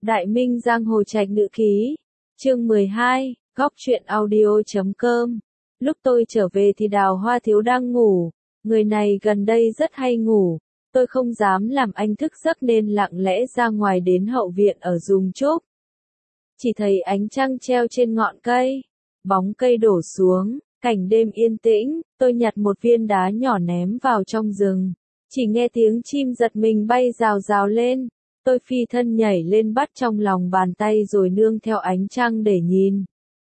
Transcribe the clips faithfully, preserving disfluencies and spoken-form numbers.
Đại Minh Giang Hồ Trạch Nữ Ký, chương mười hai, góc truyện audio.com. Lúc tôi trở về thì Đào Hoa Thiếu đang ngủ, người này gần đây rất hay ngủ, tôi không dám làm anh thức giấc nên lặng lẽ ra ngoài đến hậu viện ở Giùng Trúc. Chỉ thấy ánh trăng treo trên ngọn cây, bóng cây đổ xuống, cảnh đêm yên tĩnh, tôi nhặt một viên đá nhỏ ném vào trong rừng, chỉ nghe tiếng chim giật mình bay rào rào lên. Tôi phi thân nhảy lên bắt trong lòng bàn tay rồi nương theo ánh trăng để nhìn.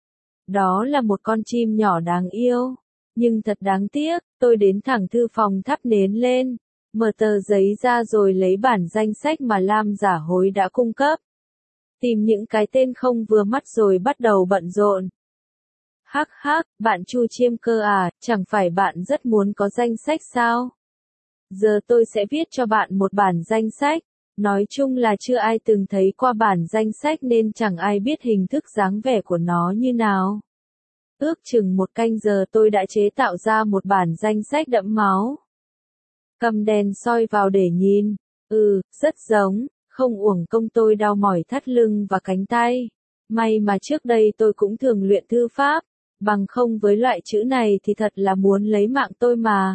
Đó là một con chim nhỏ đáng yêu, nhưng thật đáng tiếc, tôi đến thẳng thư phòng thắp nến lên, mở tờ giấy ra rồi lấy bản danh sách mà Lam Giả Hối đã cung cấp. Tìm những cái tên không vừa mắt rồi bắt đầu bận rộn. Hắc hắc, bạn Chu Chiêm Cơ à, chẳng phải bạn rất muốn có danh sách sao? Giờ tôi sẽ viết cho bạn một bản danh sách. Nói chung là chưa ai từng thấy qua bản danh sách nên chẳng ai biết hình thức dáng vẻ của nó như nào. Ước chừng một canh giờ tôi đã chế tạo ra một bản danh sách đẫm máu. Cầm đèn soi vào để nhìn, ừ, rất giống, không uổng công tôi đau mỏi thắt lưng và cánh tay. May mà trước đây tôi cũng thường luyện thư pháp, bằng không với loại chữ này thì thật là muốn lấy mạng tôi mà.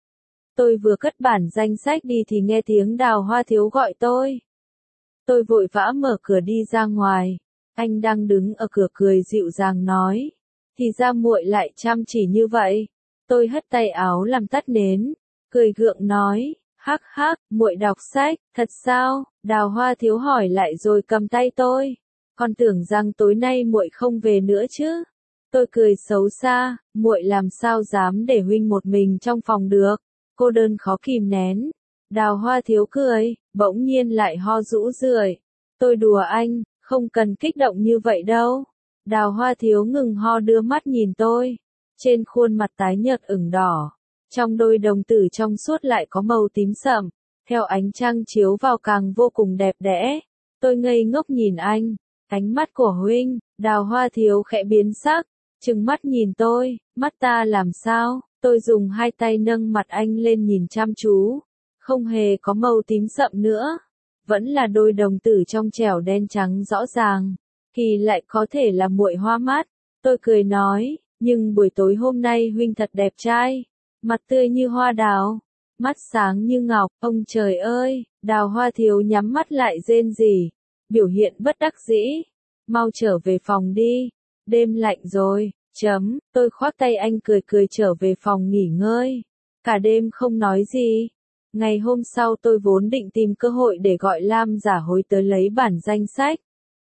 Tôi vừa cất bản danh sách đi thì nghe tiếng Đào Hoa Thiếu gọi tôi. Tôi vội vã mở cửa đi ra ngoài. Anh đang đứng ở cửa cười dịu dàng nói. Thì ra muội lại chăm chỉ như vậy. Tôi hất tay áo làm tắt nến, cười gượng nói, hắc hắc, muội đọc sách, thật sao? Đào Hoa Thiếu hỏi lại rồi cầm tay tôi. Con tưởng rằng tối nay muội không về nữa chứ? Tôi cười xấu xa, muội làm sao dám để huynh một mình trong phòng được? Cô đơn khó kìm nén. Đào Hoa Thiếu cười, bỗng nhiên lại ho rũ rượi. Tôi đùa anh, không cần kích động như vậy đâu. Đào Hoa Thiếu ngừng ho đưa mắt nhìn tôi. Trên khuôn mặt tái nhợt ửng đỏ. Trong đôi đồng tử trong suốt lại có màu tím sậm. Theo ánh trăng chiếu vào càng vô cùng đẹp đẽ. Tôi ngây ngốc nhìn anh. Ánh mắt của huynh, Đào Hoa Thiếu khẽ biến sắc. Trừng mắt nhìn tôi, mắt ta làm sao? Tôi dùng hai tay nâng mặt anh lên nhìn chăm chú. Không hề có màu tím sậm nữa. Vẫn là đôi đồng tử trong trẻo đen trắng rõ ràng. Kỳ lại có thể là muội hoa mắt. Tôi cười nói, nhưng buổi tối hôm nay huynh thật đẹp trai. Mặt tươi như hoa đào. Mắt sáng như ngọc. Ông trời ơi, Đào Hoa Thiếu nhắm mắt lại rên rỉ. Biểu hiện bất đắc dĩ. Mau trở về phòng đi. Đêm lạnh rồi. Chấm, tôi khoác tay anh cười cười trở về phòng nghỉ ngơi. Cả đêm không nói gì. Ngày hôm sau tôi vốn định tìm cơ hội để gọi Lam Giả Hối tới lấy bản danh sách.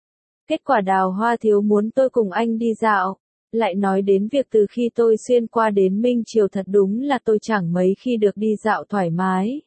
Kết quả Đào Hoa Thiếu muốn tôi cùng anh đi dạo. Lại nói đến việc từ khi tôi xuyên qua đến Minh Triều thật đúng là tôi chẳng mấy khi được đi dạo thoải mái.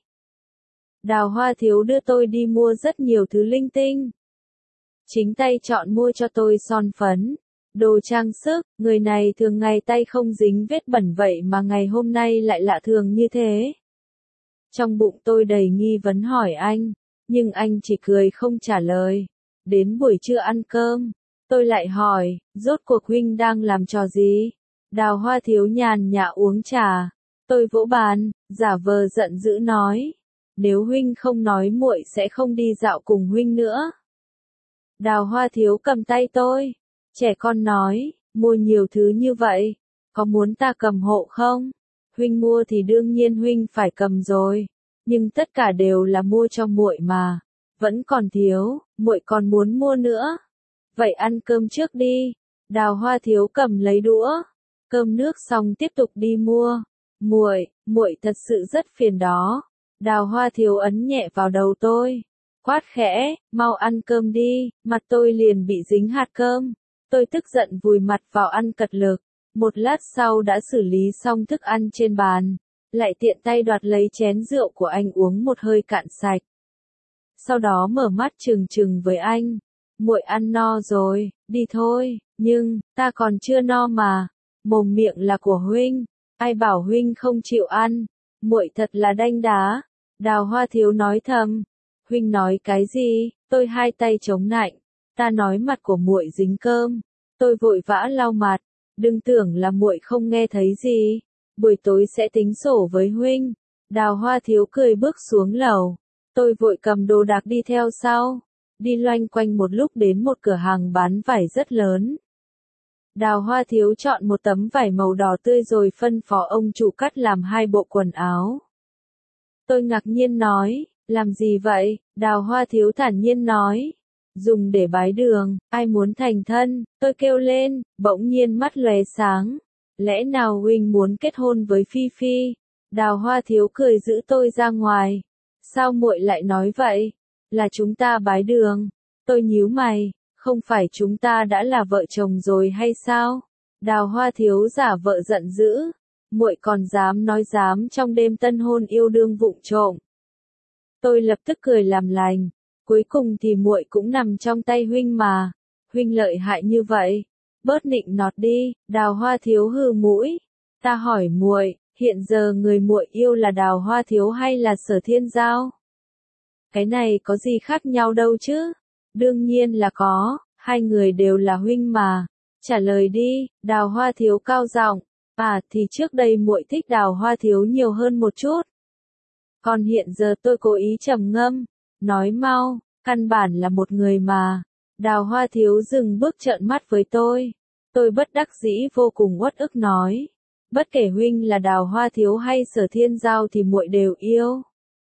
Đào Hoa Thiếu đưa tôi đi mua rất nhiều thứ linh tinh. Chính tay chọn mua cho tôi son phấn. Đồ trang sức, người này thường ngày tay không dính vết bẩn vậy mà ngày hôm nay lại lạ thường như thế. Trong bụng tôi đầy nghi vấn hỏi anh, nhưng anh chỉ cười không trả lời. Đến buổi trưa ăn cơm, tôi lại hỏi, rốt cuộc huynh đang làm trò gì? Đào Hoa Thiếu nhàn nhã uống trà. Tôi vỗ bàn, giả vờ giận dữ nói, nếu huynh không nói muội sẽ không đi dạo cùng huynh nữa. Đào Hoa Thiếu cầm tay tôi. Trẻ con nói, mua nhiều thứ như vậy, có muốn ta cầm hộ không? Huynh mua thì đương nhiên huynh phải cầm rồi, nhưng tất cả đều là mua cho muội mà, vẫn còn thiếu, muội còn muốn mua nữa. Vậy ăn cơm trước đi. Đào Hoa Thiếu cầm lấy đũa, cơm nước xong tiếp tục đi mua. Muội, muội thật sự rất phiền đó. Đào Hoa Thiếu ấn nhẹ vào đầu tôi, quát khẽ, mau ăn cơm đi, mặt tôi liền bị dính hạt cơm. Tôi tức giận vùi mặt vào ăn cật lực, một lát sau đã xử lý xong thức ăn trên bàn, lại tiện tay đoạt lấy chén rượu của anh uống một hơi cạn sạch. Sau đó mở mắt trừng trừng với anh, muội ăn no rồi, đi thôi, nhưng, ta còn chưa no mà, mồm miệng là của huynh, ai bảo huynh không chịu ăn, muội thật là đanh đá. Đào Hoa Thiếu nói thầm, huynh nói cái gì? Tôi hai tay chống nạnh. Ta nói mặt của muội dính cơm. Tôi vội vã lau mặt, đừng tưởng là muội không nghe thấy gì. Buổi tối sẽ tính sổ với huynh. Đào Hoa Thiếu cười bước xuống lầu. Tôi vội cầm đồ đạc đi theo sau. đi loanh quanh một lúc đến một cửa hàng bán vải rất lớn. Đào Hoa Thiếu chọn một tấm vải màu đỏ tươi rồi phân phó ông chủ cắt làm hai bộ quần áo. Tôi ngạc nhiên nói, làm gì vậy? Đào Hoa Thiếu thản nhiên nói, dùng để bái đường, ai muốn thành thân? Tôi kêu lên, bỗng nhiên mắt lóe sáng. Lẽ nào huynh muốn kết hôn với Phi Phi? Đào Hoa Thiếu cười giữ tôi ra ngoài. Sao muội lại nói vậy? Là chúng ta bái đường. Tôi nhíu mày, không phải chúng ta đã là vợ chồng rồi hay sao? Đào Hoa Thiếu giả vợ giận dữ, muội còn dám nói dám trong đêm tân hôn yêu đương vụng trộm. Tôi lập tức cười làm lành, cuối cùng thì muội cũng nằm trong tay huynh mà, huynh lợi hại như vậy, bớt nịnh nọt đi. Đào Hoa Thiếu hừ mũi, ta hỏi muội, hiện giờ người muội yêu là Đào Hoa Thiếu hay là Sở Thiên Giao? Cái này có gì khác nhau đâu chứ? Đương nhiên là có, hai người đều là huynh mà. Trả lời đi. Đào Hoa Thiếu cao giọng, à thì trước đây muội thích Đào Hoa Thiếu nhiều hơn một chút. Còn hiện giờ tôi cố ý trầm ngâm, nói mau, căn bản là một người mà. Đào Hoa Thiếu dừng bước trợn mắt với tôi. Tôi bất đắc dĩ vô cùng uất ức nói, bất kể huynh là Đào Hoa Thiếu hay Sở Thiên Giao thì muội đều yêu.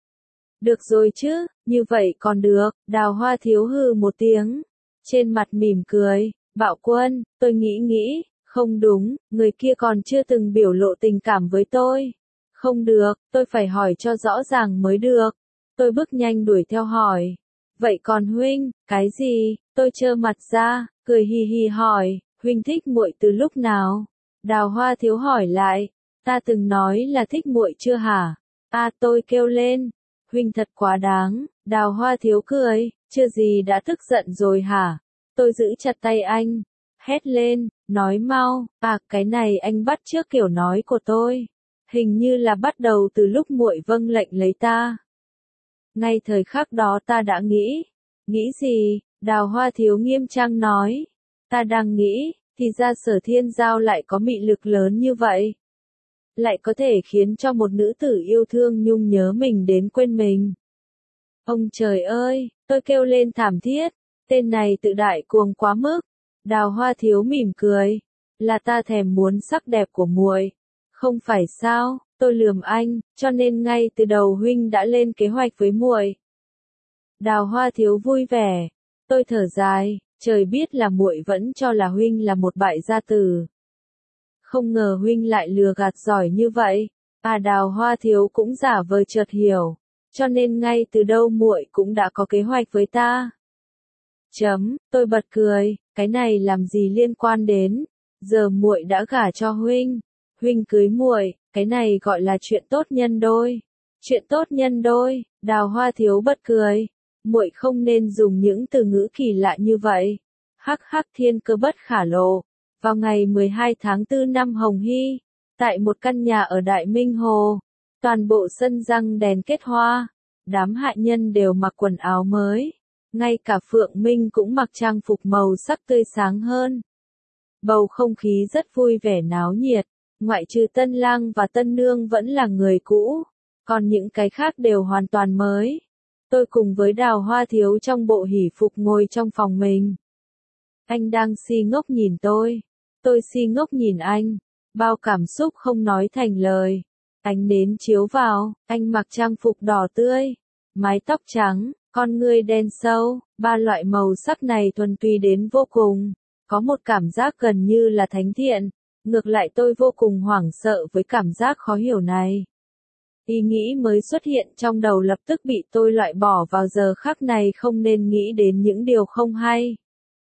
Được rồi chứ, như vậy còn được. Đào Hoa Thiếu hừ một tiếng, trên mặt mỉm cười, Bạo Quân, tôi nghĩ nghĩ, không đúng, người kia còn chưa từng biểu lộ tình cảm với tôi. Không được, tôi phải hỏi cho rõ ràng mới được. Tôi bước nhanh đuổi theo hỏi, vậy còn huynh, cái gì? Tôi trơ mặt ra, cười hì hì hỏi, huynh thích muội từ lúc nào? Đào Hoa Thiếu hỏi lại, ta từng nói là thích muội chưa hả? À, tôi kêu lên, huynh thật quá đáng. Đào Hoa Thiếu cười, chưa gì đã tức giận rồi hả? Tôi giữ chặt tay anh, hét lên, nói mau, à cái này anh bắt chước kiểu nói của tôi. Hình như là bắt đầu từ lúc muội vâng lệnh lấy ta. Ngay thời khắc đó ta đã nghĩ. Nghĩ gì? Đào Hoa Thiếu nghiêm trang nói. Ta đang nghĩ, thì ra Sở Thiên Giao lại có mị lực lớn như vậy. Lại có thể khiến cho một nữ tử yêu thương nhung nhớ mình đến quên mình. Ông trời ơi, tôi kêu lên thảm thiết, tên này tự đại cuồng quá mức. Đào Hoa Thiếu mỉm cười, là ta thèm muốn sắc đẹp của muội. Không phải sao? Tôi lườm anh, cho nên ngay từ đầu huynh đã lên kế hoạch với muội. Đào Hoa Thiếu vui vẻ, tôi thở dài, trời biết là muội vẫn cho là huynh là một bại gia tử. Không ngờ huynh lại lừa gạt giỏi như vậy. À, Đào Hoa Thiếu cũng giả vờ chợt hiểu, cho nên ngay từ đầu muội cũng đã có kế hoạch với ta. Chấm, tôi bật cười, cái này làm gì liên quan đến, giờ muội đã gả cho huynh, huynh cưới muội, cái này gọi là chuyện tốt nhân đôi. Chuyện tốt nhân đôi. Đào Hoa Thiếu bật cười, muội không nên dùng những từ ngữ kỳ lạ như vậy. Hắc hắc, thiên cơ bất khả lộ. Vào ngày mười hai tháng tư năm Hồng Hy, tại một căn nhà ở Đại Minh Hồ, toàn bộ sân răng đèn kết hoa, đám hạ nhân đều mặc quần áo mới, ngay cả Phượng Minh cũng mặc trang phục màu sắc tươi sáng hơn. Bầu không khí rất vui vẻ náo nhiệt, ngoại trừ tân lang và tân nương vẫn là người cũ, còn những cái khác đều hoàn toàn mới. Tôi cùng với Đào Hoa Thiếu trong bộ hỷ phục ngồi trong phòng mình. Anh đang si ngốc nhìn tôi. Tôi si ngốc nhìn anh, bao cảm xúc không nói thành lời. Ánh nến chiếu vào, anh mặc trang phục đỏ tươi, mái tóc trắng, con ngươi đen sâu, ba loại màu sắc này thuần túy đến vô cùng, có một cảm giác gần như là thánh thiện. Ngược lại tôi vô cùng hoảng sợ với cảm giác khó hiểu này. Ý nghĩ mới xuất hiện trong đầu lập tức bị tôi loại bỏ vào giờ khắc này, không nên nghĩ đến những điều không hay.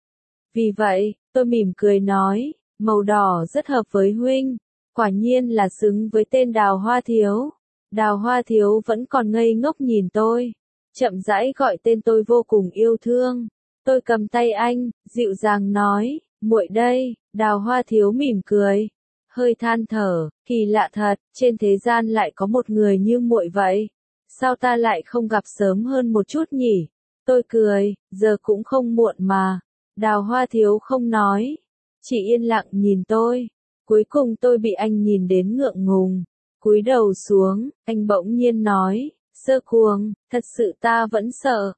Vì vậy, tôi mỉm cười nói, màu đỏ rất hợp với huynh, quả nhiên là xứng với tên Đào Hoa Thiếu. Đào Hoa Thiếu vẫn còn ngây ngốc nhìn tôi, chậm rãi gọi tên tôi vô cùng yêu thương. Tôi cầm tay anh, dịu dàng nói, muội đây. Đào Hoa Thiếu mỉm cười, hơi than thở, kỳ lạ thật, trên thế gian lại có một người như muội vậy. Sao ta lại không gặp sớm hơn một chút nhỉ? Tôi cười, giờ cũng không muộn mà. Đào Hoa Thiếu không nói, chỉ yên lặng nhìn tôi. Cuối cùng tôi bị anh nhìn đến ngượng ngùng, cúi đầu xuống, anh bỗng nhiên nói, Sơ Cuồng, thật sự ta vẫn sợ.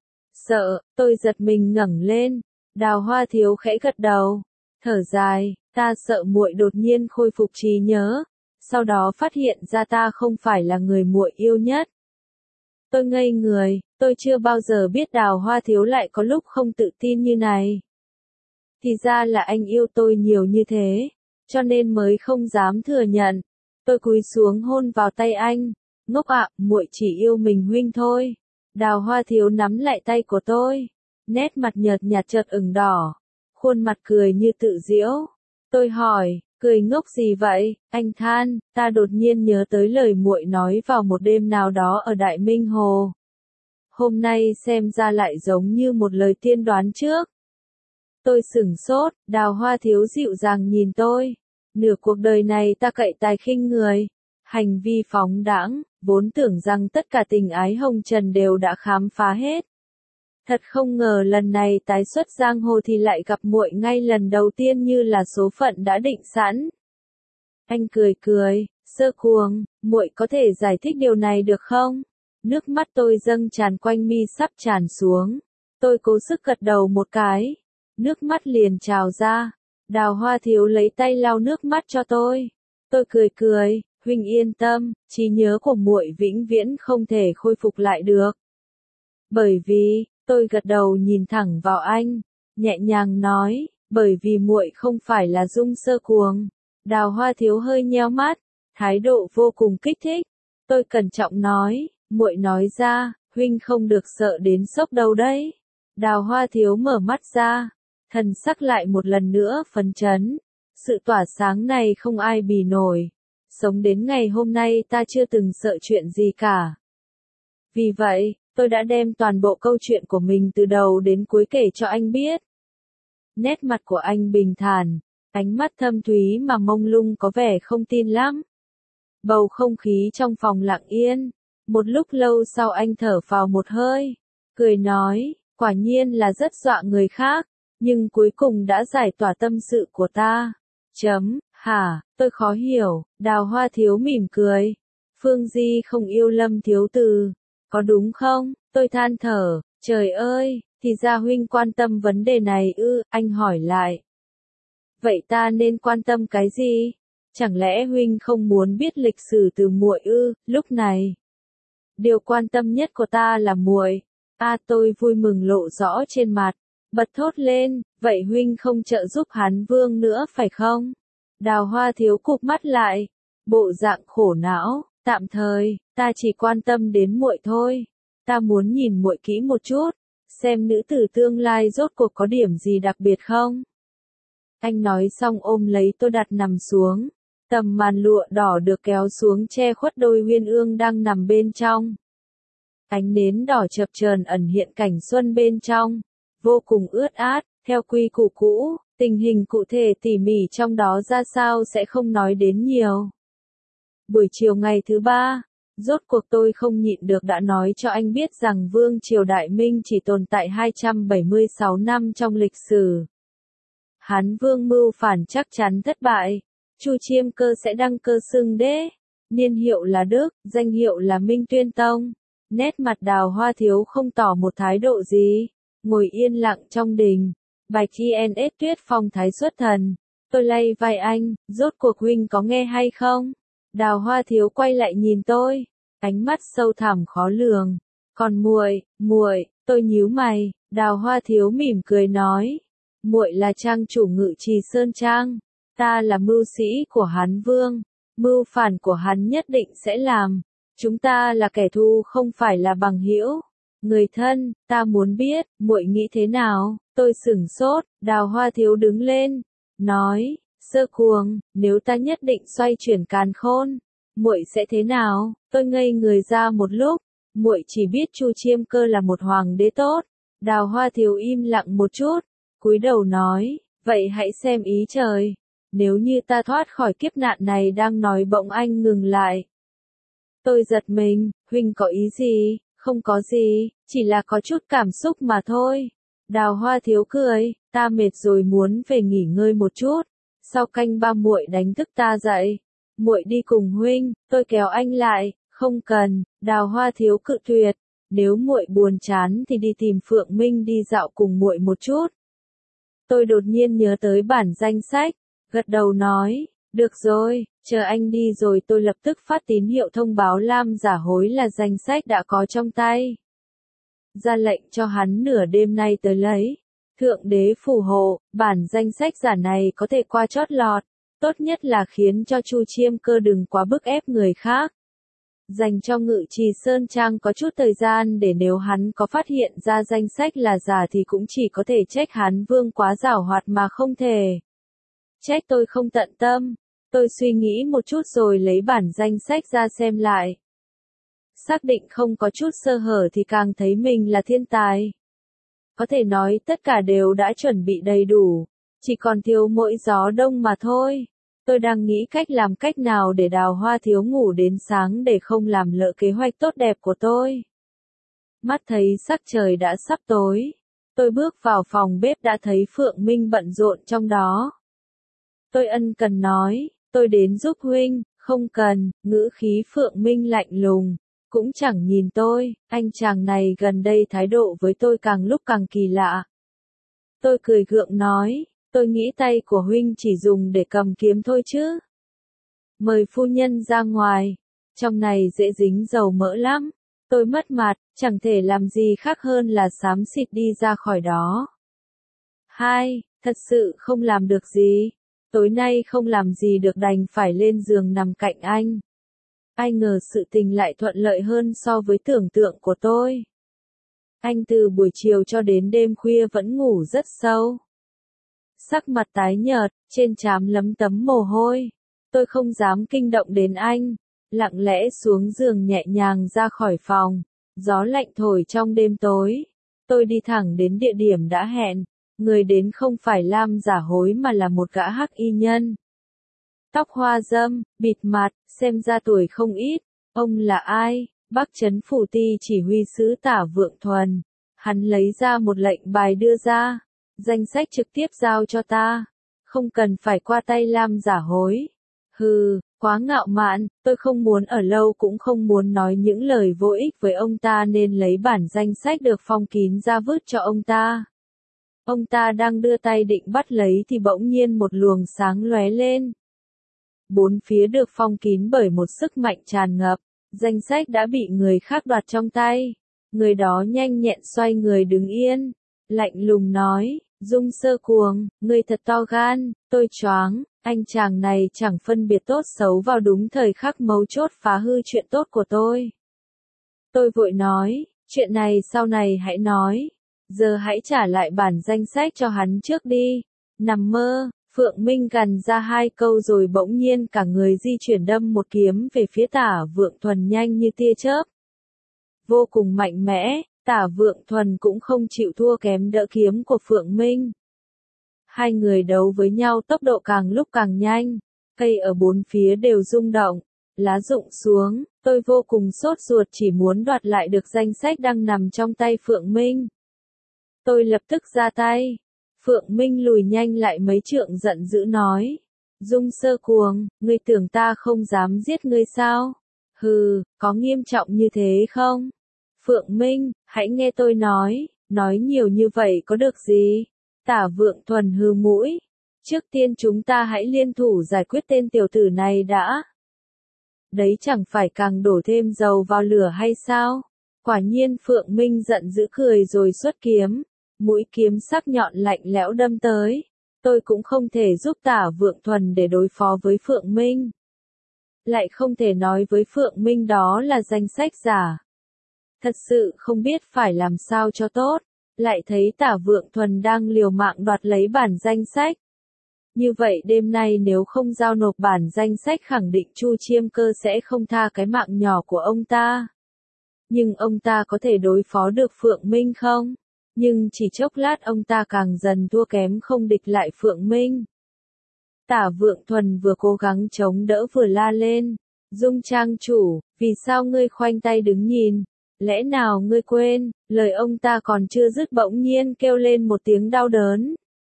Sợ, tôi giật mình ngẩng lên. Đào Hoa Thiếu khẽ gật đầu, thở dài, ta sợ muội đột nhiên khôi phục trí nhớ, sau đó phát hiện ra ta không phải là người muội yêu nhất. Tôi ngây người, tôi chưa bao giờ biết Đào Hoa Thiếu lại có lúc không tự tin như này. Thì ra là anh yêu tôi nhiều như thế, cho nên mới không dám thừa nhận. Tôi cúi xuống hôn vào tay anh, ngốc ạ, muội chỉ yêu mình huynh thôi. Đào Hoa Thiếu nắm lại tay của tôi, nét mặt nhợt nhạt chợt ửng đỏ, khuôn mặt cười như tự giễu. Tôi hỏi, cười ngốc gì vậy? Anh than, ta đột nhiên nhớ tới lời muội nói vào một đêm nào đó ở Đại Minh Hồ. Hôm nay xem ra lại giống như một lời tiên đoán trước. Tôi sửng sốt, Đào Hoa Thiếu dịu dàng nhìn tôi. Nửa cuộc đời này ta cậy tài khinh người, hành vi phóng đãng, vốn tưởng rằng tất cả tình ái hồng trần đều đã khám phá hết. Thật không ngờ lần này tái xuất giang hồ thì lại gặp muội ngay lần đầu tiên như là số phận đã định sẵn. Anh cười cười, Sơ Cuồng, muội có thể giải thích điều này được không? Nước mắt tôi dâng tràn quanh mi sắp tràn xuống. Tôi cố sức gật đầu một cái, nước mắt liền trào ra. Đào Hoa Thiếu lấy tay lau nước mắt cho tôi. Tôi cười cười, huynh yên tâm, trí nhớ của muội vĩnh viễn không thể khôi phục lại được. Bởi vì, tôi gật đầu nhìn thẳng vào anh, nhẹ nhàng nói, bởi vì muội không phải là Dung Sơ Cuồng. Đào Hoa Thiếu hơi nheo mắt, thái độ vô cùng kích thích. Tôi cẩn trọng nói, muội nói ra, huynh không được sợ đến sốc đâu đấy. Đào Hoa Thiếu mở mắt ra, thần sắc lại một lần nữa phấn chấn. Sự tỏa sáng này không ai bì nổi. Sống đến ngày hôm nay ta chưa từng sợ chuyện gì cả. Vì vậy, tôi đã đem toàn bộ câu chuyện của mình từ đầu đến cuối kể cho anh biết. Nét mặt của anh bình thản, ánh mắt thâm thúy mà mông lung có vẻ không tin lắm. Bầu không khí trong phòng lặng yên. Một lúc lâu sau anh thở phào một hơi, cười nói, quả nhiên là rất dọa người khác, nhưng cuối cùng đã giải tỏa tâm sự của ta. Chấm, hả, tôi khó hiểu. Đào Hoa Thiếu mỉm cười. Phương Di không yêu Lâm thiếu từ, có đúng không? Tôi than thở, trời ơi, thì ra huynh quan tâm vấn đề này ư, anh hỏi lại. Vậy ta nên quan tâm cái gì? Chẳng lẽ huynh không muốn biết lịch sử từ muội ư? Lúc này, điều quan tâm nhất của ta là muội. A, tôi vui mừng lộ rõ trên mặt, bật thốt lên, vậy huynh không trợ giúp Hán Vương nữa phải không? Đào Hoa Thiếu cụp mắt lại, bộ dạng khổ não, tạm thời, ta chỉ quan tâm đến muội thôi. Ta muốn nhìn muội kỹ một chút, xem nữ tử tương lai rốt cuộc có điểm gì đặc biệt không? Anh nói xong ôm lấy tôi đặt nằm xuống. Tầm màn lụa đỏ được kéo xuống che khuất đôi uyên ương đang nằm bên trong. Ánh nến đỏ chập chờn ẩn hiện cảnh xuân bên trong, vô cùng ướt át, theo quy củ cũ, tình hình cụ thể tỉ mỉ trong đó ra sao sẽ không nói đến nhiều. Buổi chiều ngày thứ ba, rốt cuộc tôi không nhịn được đã nói cho anh biết rằng Vương triều Đại Minh chỉ tồn tại hai trăm bảy mươi sáu năm trong lịch sử. Hán Vương mưu phản chắc chắn thất bại. Chu Chiêm Cơ sẽ đăng cơ xưng đế, niên hiệu là Đức, danh hiệu là Minh Tuyên Tông. Nét mặt Đào Hoa Thiếu không tỏ một thái độ gì, ngồi yên lặng trong đình. Bạch i en ét Tuyết Phong thái xuất thần. Tôi lay vai anh, rốt cuộc huynh có nghe hay không? Đào Hoa Thiếu quay lại nhìn tôi, ánh mắt sâu thẳm khó lường. Còn muội, muội, tôi nhíu mày. Đào Hoa Thiếu mỉm cười nói, muội là trang chủ Ngự Trì Sơn Trang. Ta là mưu sĩ của Hán Vương, mưu phản của hắn nhất định sẽ làm. Chúng ta là kẻ thù không phải là bằng hữu. Người thân, ta muốn biết, muội nghĩ thế nào? Tôi sửng sốt, Đào Hoa Thiếu đứng lên, nói, Sơ Cuồng, nếu ta nhất định xoay chuyển càn khôn, muội sẽ thế nào? Tôi ngây người ra một lúc, muội chỉ biết Chu Chiêm Cơ là một hoàng đế tốt. Đào Hoa Thiếu im lặng một chút, cúi đầu nói, vậy hãy xem ý trời. Nếu như ta thoát khỏi kiếp nạn này đang nói bỗng anh ngừng lại. Tôi giật mình, huynh có ý gì? Không có gì, chỉ là có chút cảm xúc mà thôi. Đào Hoa Thiếu cười, ta mệt rồi muốn về nghỉ ngơi một chút. Sau canh ba muội đánh thức ta dậy. Muội đi cùng huynh, tôi kéo anh lại, không cần. Đào Hoa Thiếu cự tuyệt, nếu muội buồn chán thì đi tìm Phượng Minh đi dạo cùng muội một chút. Tôi đột nhiên nhớ tới bản danh sách, gật đầu nói, được rồi, chờ anh đi rồi tôi lập tức phát tín hiệu thông báo Lam Giả Hối là danh sách đã có trong tay. Ra lệnh cho hắn nửa đêm nay tới lấy. Thượng đế phù hộ, bản danh sách giả này có thể qua chót lọt, tốt nhất là khiến cho Chu Chiêm Cơ đừng quá bức ép người khác. Dành cho Ngự Trì Sơn Trang có chút thời gian để nếu hắn có phát hiện ra danh sách là giả thì cũng chỉ có thể trách hắn Vương quá giảo hoạt mà không thể. Trách tôi không tận tâm. Tôi suy nghĩ một chút rồi lấy bản danh sách ra xem lại. Xác định không có chút sơ hở thì càng thấy mình là thiên tài. Có thể nói tất cả đều đã chuẩn bị đầy đủ, chỉ còn thiếu mỗi gió đông mà thôi. Tôi đang nghĩ cách làm cách nào để Đào Hoa Thiếu ngủ đến sáng để không làm lỡ kế hoạch tốt đẹp của tôi. Mắt thấy sắc trời đã sắp tối. Tôi bước vào phòng bếp đã thấy Phượng Minh bận rộn trong đó. Tôi ân cần nói, tôi đến giúp huynh, không cần, ngữ khí Phượng Minh lạnh lùng, cũng chẳng nhìn tôi, anh chàng này gần đây thái độ với tôi càng lúc càng kỳ lạ. Tôi cười gượng nói, tôi nghĩ tay của huynh chỉ dùng để cầm kiếm thôi chứ. Mời phu nhân ra ngoài, trong này dễ dính dầu mỡ lắm. Tôi mất mặt, chẳng thể làm gì khác hơn là xám xịt đi ra khỏi đó. Hai, thật sự không làm được gì. Tối nay không làm gì được đành phải lên giường nằm cạnh anh. Ai ngờ sự tình lại thuận lợi hơn so với tưởng tượng của tôi. Anh từ buổi chiều cho đến đêm khuya vẫn ngủ rất sâu. Sắc mặt tái nhợt, trên trán lấm tấm mồ hôi. Tôi không dám kinh động đến anh. Lặng lẽ xuống giường nhẹ nhàng ra khỏi phòng. Gió lạnh thổi trong đêm tối. Tôi đi thẳng đến địa điểm đã hẹn. Người đến không phải Lam Giả Hối mà là một gã hắc y nhân. Tóc hoa râm, bịt mặt, xem ra tuổi không ít. Ông là ai? Bắc Trấn Phủ Ti chỉ huy sứ Tả Vượng Thuần. Hắn lấy ra một lệnh bài đưa ra. Danh sách trực tiếp giao cho ta. Không cần phải qua tay Lam Giả Hối. Hừ, quá ngạo mạn, tôi không muốn ở lâu cũng không muốn nói những lời vô ích với ông ta nên lấy bản danh sách được phong kín ra vứt cho ông ta. Ông ta đang đưa tay định bắt lấy thì bỗng nhiên một luồng sáng lóe lên. Bốn phía được phong kín bởi một sức mạnh tràn ngập, danh sách đã bị người khác đoạt trong tay. Người đó nhanh nhẹn xoay người đứng yên, lạnh lùng nói, Dung Sơ Cuồng, ngươi thật to gan, tôi choáng, anh chàng này chẳng phân biệt tốt xấu vào đúng thời khắc mấu chốt phá hư chuyện tốt của tôi. Tôi vội nói, chuyện này sau này hãy nói. Giờ hãy trả lại bản danh sách cho hắn trước đi. Nằm mơ, Phượng Minh gằn ra hai câu rồi bỗng nhiên cả người di chuyển đâm một kiếm về phía Tả Vượng Thuần nhanh như tia chớp. Vô cùng mạnh mẽ, Tả Vượng Thuần cũng không chịu thua kém đỡ kiếm của Phượng Minh. Hai người đấu với nhau tốc độ càng lúc càng nhanh, cây ở bốn phía đều rung động, lá rụng xuống, tôi vô cùng sốt ruột chỉ muốn đoạt lại được danh sách đang nằm trong tay Phượng Minh. Tôi lập tức ra tay. Phượng Minh lùi nhanh lại mấy trượng giận dữ nói. Dung Sơ Cuồng, ngươi tưởng ta không dám giết ngươi sao? Hừ, có nghiêm trọng như thế không? Phượng Minh, hãy nghe tôi nói, nói nhiều như vậy có được gì? Tả Vượng Thuần hừ mũi. Trước tiên chúng ta hãy liên thủ giải quyết tên tiểu tử này đã. Đấy chẳng phải càng đổ thêm dầu vào lửa hay sao? Quả nhiên Phượng Minh giận dữ cười rồi xuất kiếm. Mũi kiếm sắc nhọn lạnh lẽo đâm tới. Tôi cũng không thể giúp Tả Vượng Thuần để đối phó với Phượng Minh. Lại không thể nói với Phượng Minh đó là danh sách giả. Thật sự không biết phải làm sao cho tốt. Lại thấy Tả Vượng Thuần đang liều mạng đoạt lấy bản danh sách. Như vậy đêm nay nếu không giao nộp bản danh sách khẳng định Chu Chiêm Cơ sẽ không tha cái mạng nhỏ của ông ta. Nhưng ông ta có thể đối phó được Phượng Minh không? Nhưng chỉ chốc lát ông ta càng dần thua kém không địch lại Phượng Minh. Tả Vượng Thuần vừa cố gắng chống đỡ vừa la lên. Dung trang chủ, vì sao ngươi khoanh tay đứng nhìn? Lẽ nào ngươi quên, lời ông ta còn chưa dứt bỗng nhiên kêu lên một tiếng đau đớn.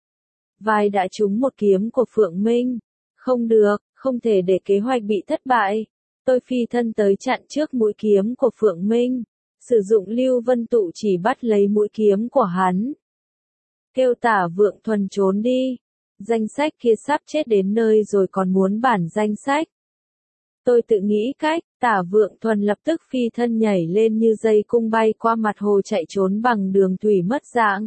Vai đã trúng một kiếm của Phượng Minh. Không được, không thể để kế hoạch bị thất bại. Tôi phi thân tới chặn trước mũi kiếm của Phượng Minh. Sử dụng Lưu Vân Tụ chỉ bắt lấy mũi kiếm của hắn. Kêu Tả Vượng Thuần trốn đi. Danh sách kia sắp chết đến nơi rồi còn muốn bản danh sách. Tôi tự nghĩ cách, Tả Vượng Thuần lập tức phi thân nhảy lên như dây cung bay qua mặt hồ chạy trốn bằng đường thủy mất dạng.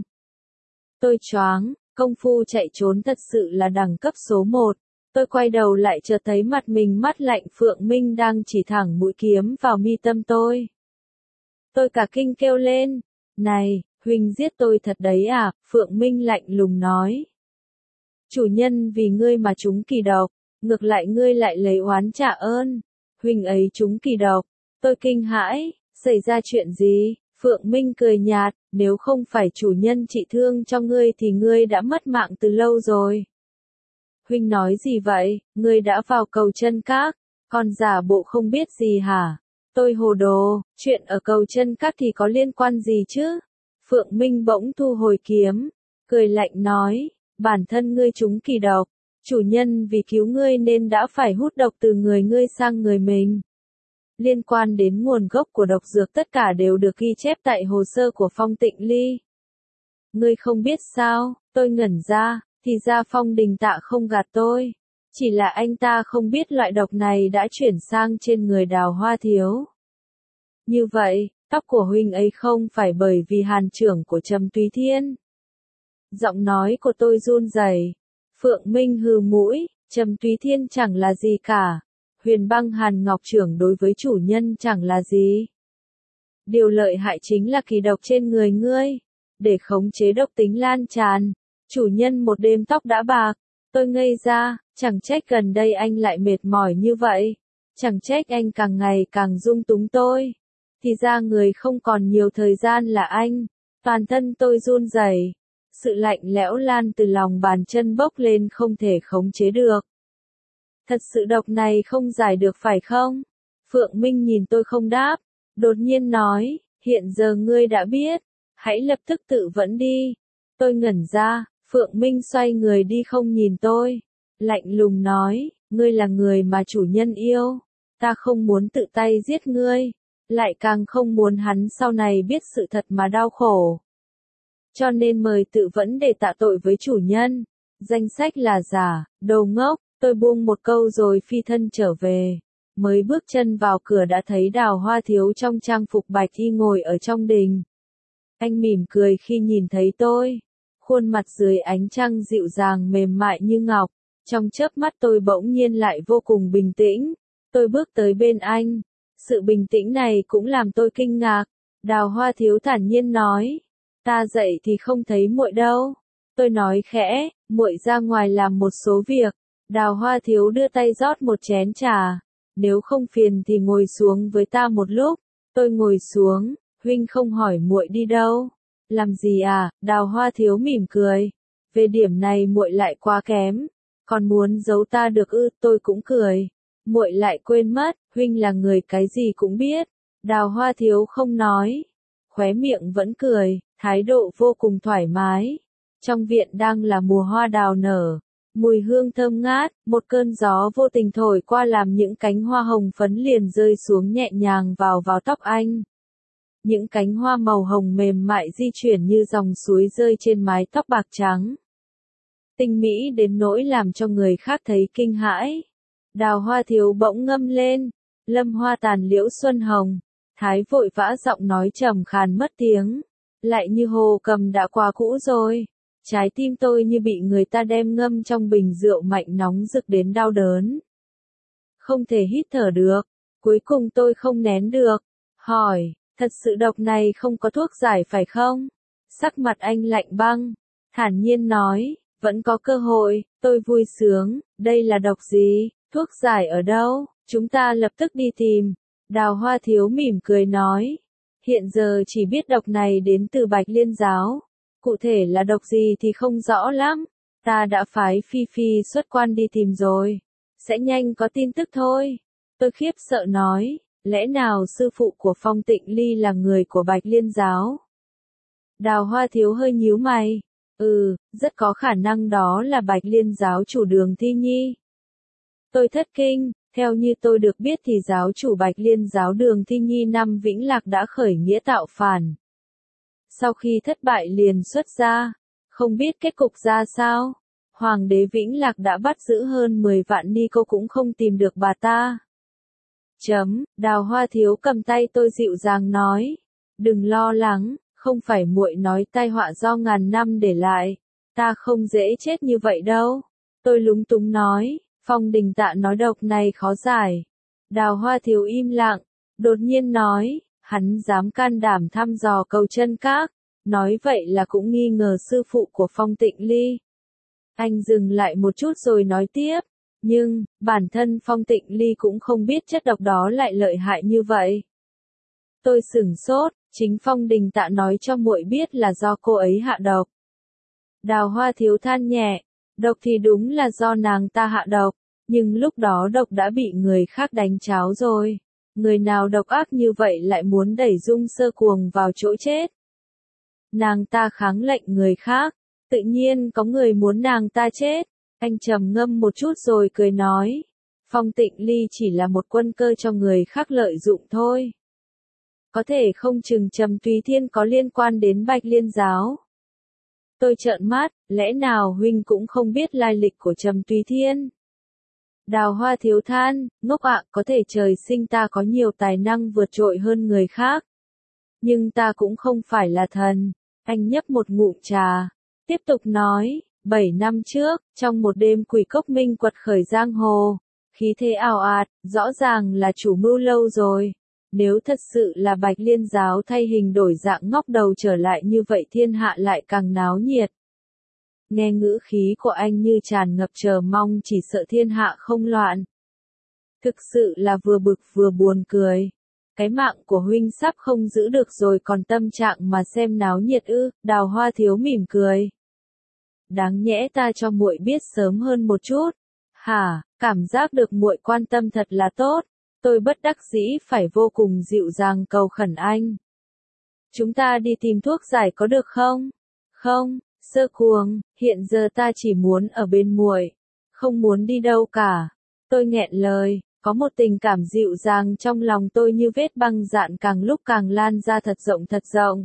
Tôi choáng, công phu chạy trốn thật sự là đẳng cấp số một. Tôi quay đầu lại chợt thấy mặt mình mắt lạnh Phượng Minh đang chỉ thẳng mũi kiếm vào mi tâm tôi. Tôi cả kinh kêu lên, này, huynh giết tôi thật đấy à, Phượng Minh lạnh lùng nói. Chủ nhân vì ngươi mà trúng kỳ độc, ngược lại ngươi lại lấy oán trả ơn, huynh ấy trúng kỳ độc, tôi kinh hãi, xảy ra chuyện gì, Phượng Minh cười nhạt, nếu không phải chủ nhân trị thương cho ngươi thì ngươi đã mất mạng từ lâu rồi. Huynh nói gì vậy, ngươi đã vào cầu chân các, còn giả bộ không biết gì hả? Tôi hồ đồ, chuyện ở cầu chân các thì có liên quan gì chứ? Phượng Minh bỗng thu hồi kiếm, cười lạnh nói, bản thân ngươi trúng kỳ độc, chủ nhân vì cứu ngươi nên đã phải hút độc từ người ngươi sang người mình. Liên quan đến nguồn gốc của độc dược tất cả đều được ghi chép tại hồ sơ của Phong Tịnh Ly. Ngươi không biết sao, tôi ngẩn ra, thì ra Phong Đình Tạ không gạt tôi. Chỉ là anh ta không biết loại độc này đã chuyển sang trên người Đào Hoa Thiếu. Như vậy, tóc của huynh ấy không phải bởi vì hàn trưởng của Trầm Túy Thiên. Giọng nói của tôi run rẩy. Phượng Minh hừ mũi, Trầm Túy Thiên chẳng là gì cả. Huyền Băng Hàn Ngọc trưởng đối với chủ nhân chẳng là gì. Điều lợi hại chính là kỳ độc trên người ngươi. Để khống chế độc tính lan tràn, chủ nhân một đêm tóc đã bạc. Tôi ngây ra, chẳng trách gần đây anh lại mệt mỏi như vậy. Chẳng trách anh càng ngày càng dung túng tôi. Thì ra người không còn nhiều thời gian là anh. Toàn thân tôi run rẩy. Sự lạnh lẽo lan từ lòng bàn chân bốc lên không thể khống chế được. Thật sự độc này không giải được phải không? Phượng Minh nhìn tôi không đáp. Đột nhiên nói, hiện giờ ngươi đã biết. Hãy lập tức tự vẫn đi. Tôi ngẩn ra, Phượng Minh xoay người đi không nhìn tôi. Lạnh lùng nói, ngươi là người mà chủ nhân yêu. Ta không muốn tự tay giết ngươi. Lại càng không muốn hắn sau này biết sự thật mà đau khổ. Cho nên mời tự vẫn để tạ tội với chủ nhân. Danh sách là giả, đồ ngốc, tôi buông một câu rồi phi thân trở về. Mới bước chân vào cửa đã thấy Đào Hoa Thiếu trong trang phục bạch y ngồi ở trong đình. Anh mỉm cười khi nhìn thấy tôi. Khuôn mặt dưới ánh trăng dịu dàng mềm mại như ngọc. Trong chớp mắt tôi bỗng nhiên lại vô cùng bình tĩnh. Tôi bước tới bên anh. Sự bình tĩnh này cũng làm tôi kinh ngạc. Đào Hoa Thiếu thản nhiên nói. Ta dậy thì không thấy muội đâu. Tôi nói khẽ, muội ra ngoài làm một số việc. Đào Hoa Thiếu đưa tay rót một chén trà. Nếu không phiền thì ngồi xuống với ta một lúc. Tôi ngồi xuống, huynh không hỏi muội đi đâu. Làm gì à? Đào Hoa Thiếu mỉm cười. Về điểm này muội lại quá kém. Còn muốn giấu ta được ư? Tôi cũng cười. Muội lại quên mất, huynh là người cái gì cũng biết. Đào Hoa Thiếu không nói. Khóe miệng vẫn cười, thái độ vô cùng thoải mái. Trong viện đang là mùa hoa đào nở. Mùi hương thơm ngát, một cơn gió vô tình thổi qua làm những cánh hoa hồng phấn liền rơi xuống nhẹ nhàng vào vào tóc anh. Những cánh hoa màu hồng mềm mại di chuyển như dòng suối rơi trên mái tóc bạc trắng. Tinh mỹ đến nỗi làm cho người khác thấy kinh hãi. Đào Hoa Thiếu bỗng ngâm lên, lâm hoa tàn liễu xuân hồng. Thái vội vã giọng nói trầm khàn mất tiếng. Lại như hồ cầm đã quá cũ rồi. Trái tim tôi như bị người ta đem ngâm trong bình rượu mạnh nóng rực đến đau đớn. Không thể hít thở được. Cuối cùng tôi không nén được. Hỏi, thật sự độc này không có thuốc giải phải không? Sắc mặt anh lạnh băng. Thản nhiên nói, vẫn có cơ hội. Tôi vui sướng. Đây là độc gì? Thuốc giải ở đâu? Chúng ta lập tức đi tìm. Đào Hoa Thiếu mỉm cười nói. Hiện giờ chỉ biết độc này đến từ Bạch Liên Giáo. Cụ thể là độc gì thì không rõ lắm. Ta đã phái Phi Phi xuất quan đi tìm rồi. Sẽ nhanh có tin tức thôi. Tôi khiếp sợ nói. Lẽ nào sư phụ của Phong Tịnh Ly là người của Bạch Liên Giáo? Đào Hoa Thiếu hơi nhíu mày. Ừ, rất có khả năng đó là Bạch Liên Giáo chủ Đường Thi Nhi. Tôi thất kinh. Theo như tôi được biết thì giáo chủ Bạch Liên giáo Đường Thi Nhi năm Vĩnh Lạc đã khởi nghĩa tạo phản. Sau khi thất bại liền xuất gia, không biết kết cục ra sao. Hoàng đế Vĩnh Lạc đã bắt giữ hơn mười vạn ni cô cũng không tìm được bà ta. Chấm, Đào Hoa Thiếu cầm tay tôi dịu dàng nói. Đừng lo lắng, không phải muội nói tai họa do ngàn năm để lại. Ta không dễ chết như vậy đâu. Tôi lúng túng nói, Phong Đình Tạ nói độc này khó giải. Đào Hoa Thiếu im lặng, đột nhiên nói, hắn dám can đảm thăm dò Cầu Chân Các. Nói vậy là cũng nghi ngờ sư phụ của Phong Tịnh Ly. Anh dừng lại một chút rồi nói tiếp, nhưng, bản thân Phong Tịnh Ly cũng không biết chất độc đó lại lợi hại như vậy. Tôi sửng sốt, chính Phong Đình Tạ nói cho muội biết là do cô ấy hạ độc. Đào Hoa Thiếu than nhẹ, độc thì đúng là do nàng ta hạ độc, nhưng lúc đó độc đã bị người khác đánh cháo rồi. Người nào độc ác như vậy lại muốn đẩy Dung Sơ Cuồng vào chỗ chết. Nàng ta kháng lệnh người khác, tự nhiên có người muốn nàng ta chết. Anh trầm ngâm một chút rồi cười nói, Phong Tịnh Ly chỉ là một quân cơ cho người khác lợi dụng thôi. Có thể không chừng Trầm Tùy Thiên có liên quan đến Bạch Liên giáo. Tôi trợn mắt, lẽ nào huynh cũng không biết lai lịch của Trầm Tùy Thiên? Đào Hoa Thiếu than, ngốc ạ, có thể trời sinh ta có nhiều tài năng vượt trội hơn người khác. Nhưng ta cũng không phải là thần. Anh nhấp một ngụm trà, tiếp tục nói, bảy năm trước, trong một đêm quỷ cốc minh quật khởi giang hồ, khí thế ào ạt, rõ ràng là chủ mưu lâu rồi. Nếu thật sự là Bạch Liên giáo thay hình đổi dạng ngóc đầu trở lại như vậy thiên hạ lại càng náo nhiệt. Nghe ngữ khí của anh như tràn ngập chờ mong chỉ sợ thiên hạ không loạn. Thực sự là vừa bực vừa buồn cười. Cái mạng của huynh sắp không giữ được rồi còn tâm trạng mà xem náo nhiệt ư? Đào Hoa Thiếu mỉm cười. Đáng nhẽ ta cho muội biết sớm hơn một chút. Hả, cảm giác được muội quan tâm thật là tốt. Tôi bất đắc dĩ phải vô cùng dịu dàng cầu khẩn anh. Chúng ta đi tìm thuốc giải có được không? Không, Sơ Cuồng, hiện giờ ta chỉ muốn ở bên muội, không muốn đi đâu cả. Tôi nghẹn lời, có một tình cảm dịu dàng trong lòng tôi như vết băng dạn càng lúc càng lan ra thật rộng thật rộng.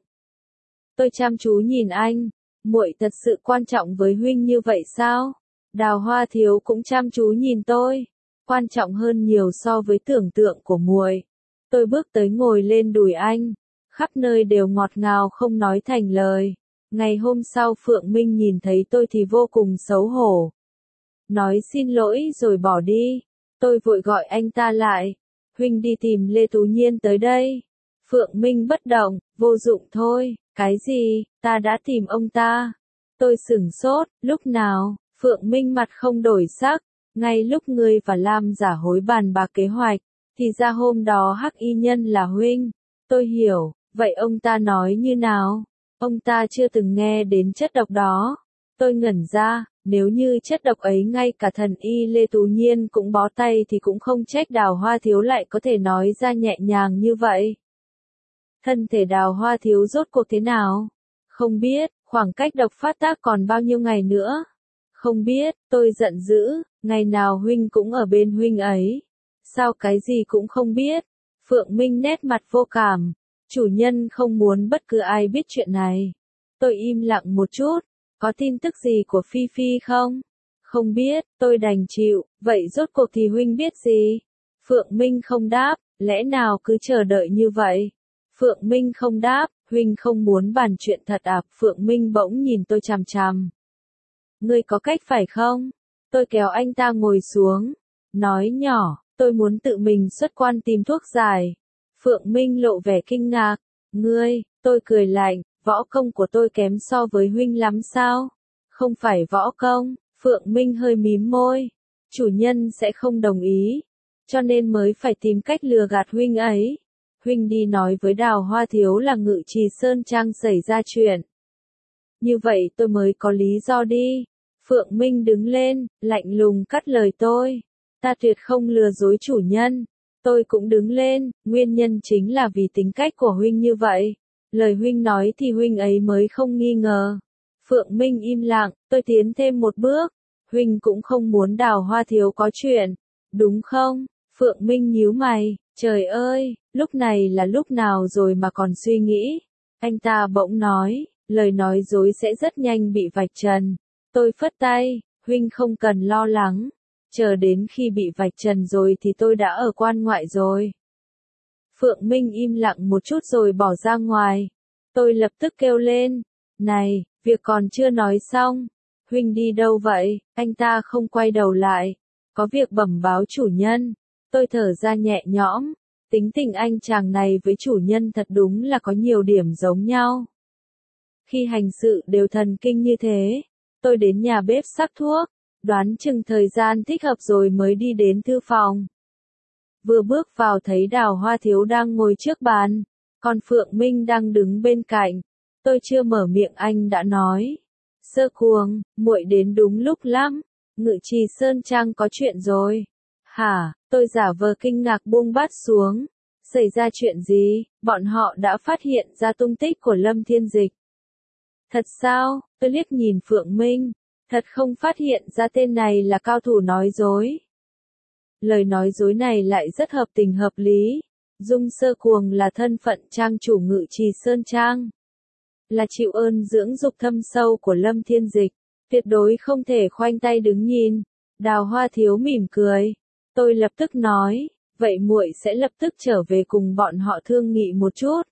Tôi chăm chú nhìn anh, muội thật sự quan trọng với huynh như vậy sao? Đào Hoa Thiếu cũng chăm chú nhìn tôi, quan trọng hơn nhiều so với tưởng tượng của muội. Tôi bước tới ngồi lên đùi anh, khắp nơi đều ngọt ngào không nói thành lời. Ngày hôm sau Phượng Minh nhìn thấy tôi thì vô cùng xấu hổ. Nói xin lỗi rồi bỏ đi. Tôi vội gọi anh ta lại. Huynh đi tìm Lê Tú Nhiên tới đây. Phượng Minh bất động, vô dụng thôi. Cái gì, ta đã tìm ông ta. Tôi sửng sốt, lúc nào? Phượng Minh mặt không đổi sắc. Ngay lúc ngươi và Lam Giả Hối bàn bạc kế hoạch, thì ra hôm đó Hắc Y Nhân là huynh. Tôi hiểu, vậy ông ta nói như nào? Ông ta chưa từng nghe đến chất độc đó. Tôi ngẩn ra, nếu như chất độc ấy ngay cả thần y Lê Tú Nhiên cũng bó tay thì cũng không trách Đào Hoa Thiếu lại có thể nói ra nhẹ nhàng như vậy. Thân thể Đào Hoa Thiếu rốt cuộc thế nào? Không biết, khoảng cách độc phát tác còn bao nhiêu ngày nữa? Không biết, tôi giận dữ, ngày nào huynh cũng ở bên huynh ấy. Sao cái gì cũng không biết? Phượng Minh nét mặt vô cảm. Chủ nhân không muốn bất cứ ai biết chuyện này. Tôi im lặng một chút. Có tin tức gì của Phi Phi không? Không biết, tôi đành chịu. Vậy rốt cuộc thì huynh biết gì? Phượng Minh không đáp. Lẽ nào cứ chờ đợi như vậy? Phượng Minh không đáp. Huynh không muốn bàn chuyện thật à? Phượng Minh bỗng nhìn tôi chằm chằm. Ngươi có cách phải không? Tôi kéo anh ta ngồi xuống. Nói nhỏ, tôi muốn tự mình xuất quan tìm thuốc giải. Phượng Minh lộ vẻ kinh ngạc. Ngươi, tôi cười lạnh, võ công của tôi kém so với huynh lắm sao? Không phải võ công, Phượng Minh hơi mím môi. Chủ nhân sẽ không đồng ý, cho nên mới phải tìm cách lừa gạt huynh ấy. Huynh đi nói với Đào Hoa Thiếu là Ngự Trì Sơn Trang xảy ra chuyện. Như vậy tôi mới có lý do đi. Phượng Minh đứng lên, lạnh lùng cắt lời tôi. Ta tuyệt không lừa dối chủ nhân. Tôi cũng đứng lên, nguyên nhân chính là vì tính cách của huynh như vậy. Lời huynh nói thì huynh ấy mới không nghi ngờ. Phượng Minh im lặng, tôi tiến thêm một bước. Huynh cũng không muốn Đào Hoa Thiếu có chuyện, đúng không? Phượng Minh nhíu mày, trời ơi, lúc này là lúc nào rồi mà còn suy nghĩ. Anh ta bỗng nói, lời nói dối sẽ rất nhanh bị vạch trần. Tôi phất tay, huynh không cần lo lắng. Chờ đến khi bị vạch trần rồi thì tôi đã ở quan ngoại rồi. Phượng Minh im lặng một chút rồi bỏ ra ngoài. Tôi lập tức kêu lên, này, việc còn chưa nói xong. Huynh đi đâu vậy? Anh ta không quay đầu lại. Có việc bẩm báo chủ nhân. Tôi thở ra nhẹ nhõm. Tính tình anh chàng này với chủ nhân thật đúng là có nhiều điểm giống nhau. Khi hành sự đều thần kinh như thế. Tôi đến nhà bếp sắc thuốc. Đoán chừng thời gian thích hợp rồi mới đi đến thư phòng. Vừa bước vào thấy Đào Hoa Thiếu đang ngồi trước bàn. Còn Phượng Minh đang đứng bên cạnh. Tôi chưa mở miệng anh đã nói. Sơ Cuồng, muội đến đúng lúc lắm. Ngự Trì Sơn Trang có chuyện rồi. Hả, tôi giả vờ kinh ngạc buông bát xuống. Xảy ra chuyện gì? Bọn họ đã phát hiện ra tung tích của Lâm Thiên Dịch. Thật sao? Tôi liếc nhìn Phượng Minh. Thật không phát hiện ra tên này là cao thủ nói dối. Lời nói dối này lại rất hợp tình hợp lý. Dung Sơ Cuồng là thân phận trang chủ Ngự Trì Sơn Trang. Là chịu ơn dưỡng dục thâm sâu của Lâm Thiên Dịch. Tuyệt đối không thể khoanh tay đứng nhìn. Đào Hoa Thiếu mỉm cười. Tôi lập tức nói, vậy muội sẽ lập tức trở về cùng bọn họ thương nghị một chút.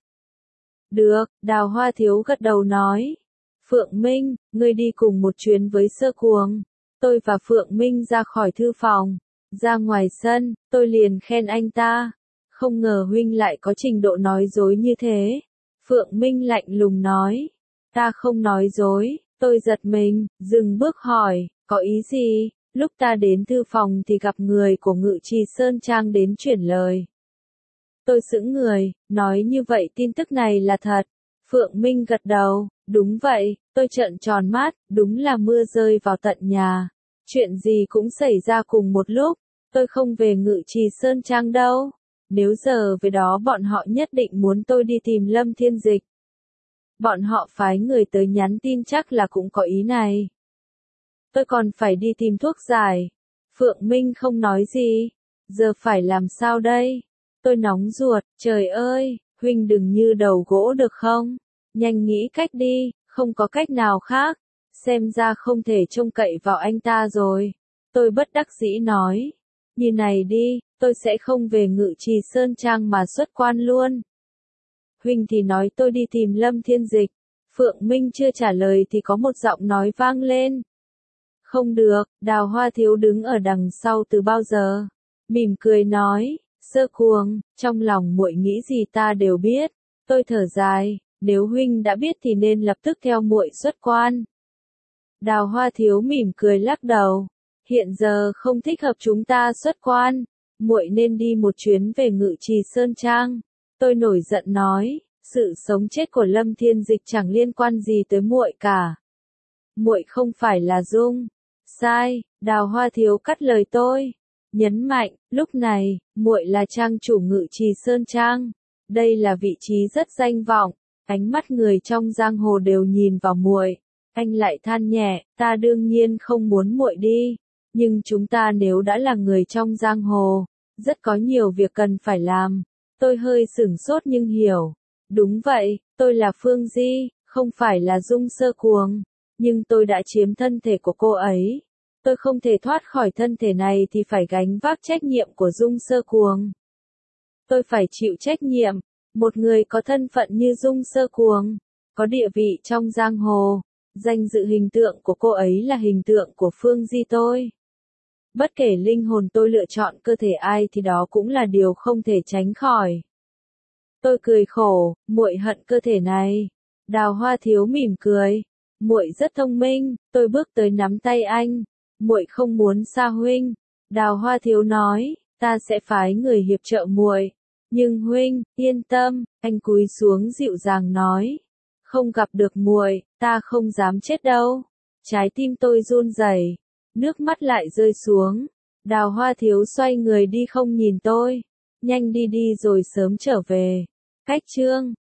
Được, Đào Hoa Thiếu gật đầu nói. Phượng Minh, ngươi đi cùng một chuyến với Sơ Cuồng. Tôi và Phượng Minh ra khỏi thư phòng. Ra ngoài sân, tôi liền khen anh ta. Không ngờ huynh lại có trình độ nói dối như thế. Phượng Minh lạnh lùng nói. Ta không nói dối, tôi giật mình, dừng bước hỏi, có ý gì? Lúc ta đến thư phòng thì gặp người của Ngự Trì Sơn Trang đến chuyển lời. Tôi sững người, nói như vậy tin tức này là thật. Phượng Minh gật đầu, đúng vậy, tôi trợn tròn mắt, đúng là mưa rơi vào tận nhà. Chuyện gì cũng xảy ra cùng một lúc, tôi không về Ngự Trì Sơn Trang đâu. Nếu giờ về đó bọn họ nhất định muốn tôi đi tìm Lâm Thiên Dịch. Bọn họ phái người tới nhắn tin chắc là cũng có ý này. Tôi còn phải đi tìm thuốc giải. Phượng Minh không nói gì. Giờ phải làm sao đây? Tôi nóng ruột, trời ơi, huynh đừng như đầu gỗ được không? Nhanh nghĩ cách đi, không có cách nào khác. Xem ra không thể trông cậy vào anh ta rồi. Tôi bất đắc dĩ nói. Như này đi, tôi sẽ không về Ngự Trì Sơn Trang mà xuất quan luôn. Huynh thì nói tôi đi tìm Lâm Thiên Dịch. Phượng Minh chưa trả lời thì có một giọng nói vang lên. Không được, Đào Hoa Thiếu đứng ở đằng sau từ bao giờ. Mỉm cười nói, Sơ Cuồng, trong lòng muội nghĩ gì ta đều biết. Tôi thở dài, nếu huynh đã biết thì nên lập tức theo muội xuất quan. Đào Hoa Thiếu mỉm cười lắc đầu. Hiện giờ không thích hợp chúng ta xuất quan. Muội nên đi một chuyến về Ngự Trì Sơn Trang. Tôi nổi giận nói, sự sống chết của Lâm Thiên Dịch chẳng liên quan gì tới muội cả. Muội không phải là Dung. Sai, Đào Hoa Thiếu cắt lời tôi. Nhấn mạnh, lúc này, muội là trang chủ Ngự Trì Sơn Trang. Đây là vị trí rất danh vọng. Ánh mắt người trong giang hồ đều nhìn vào muội. Anh lại than nhẹ, ta đương nhiên không muốn muội đi. Nhưng chúng ta nếu đã là người trong giang hồ, rất có nhiều việc cần phải làm. Tôi hơi sửng sốt nhưng hiểu. Đúng vậy, tôi là Phương Di, không phải là Dung Sơ Cuồng. Nhưng tôi đã chiếm thân thể của cô ấy. Tôi không thể thoát khỏi thân thể này thì phải gánh vác trách nhiệm của Dung Sơ Cuồng. Tôi phải chịu trách nhiệm. Một người có thân phận như Dung Sơ Cuồng, có địa vị trong giang hồ. Danh dự hình tượng của cô ấy là hình tượng của Phương Di tôi. Bất kể linh hồn tôi lựa chọn cơ thể ai thì đó cũng là điều không thể tránh khỏi. Tôi cười khổ, muội hận cơ thể này. Đào Hoa Thiếu mỉm cười. Muội rất thông minh, tôi bước tới nắm tay anh. Muội không muốn xa huynh. Đào Hoa Thiếu nói, ta sẽ phái người hiệp trợ muội. Nhưng huynh, yên tâm, anh cúi xuống dịu dàng nói. Không gặp được muội, ta không dám chết đâu. Trái tim tôi run rẩy, nước mắt lại rơi xuống. Đào Hoa Thiếu xoay người đi không nhìn tôi. Nhanh đi đi rồi sớm trở về. Cách chương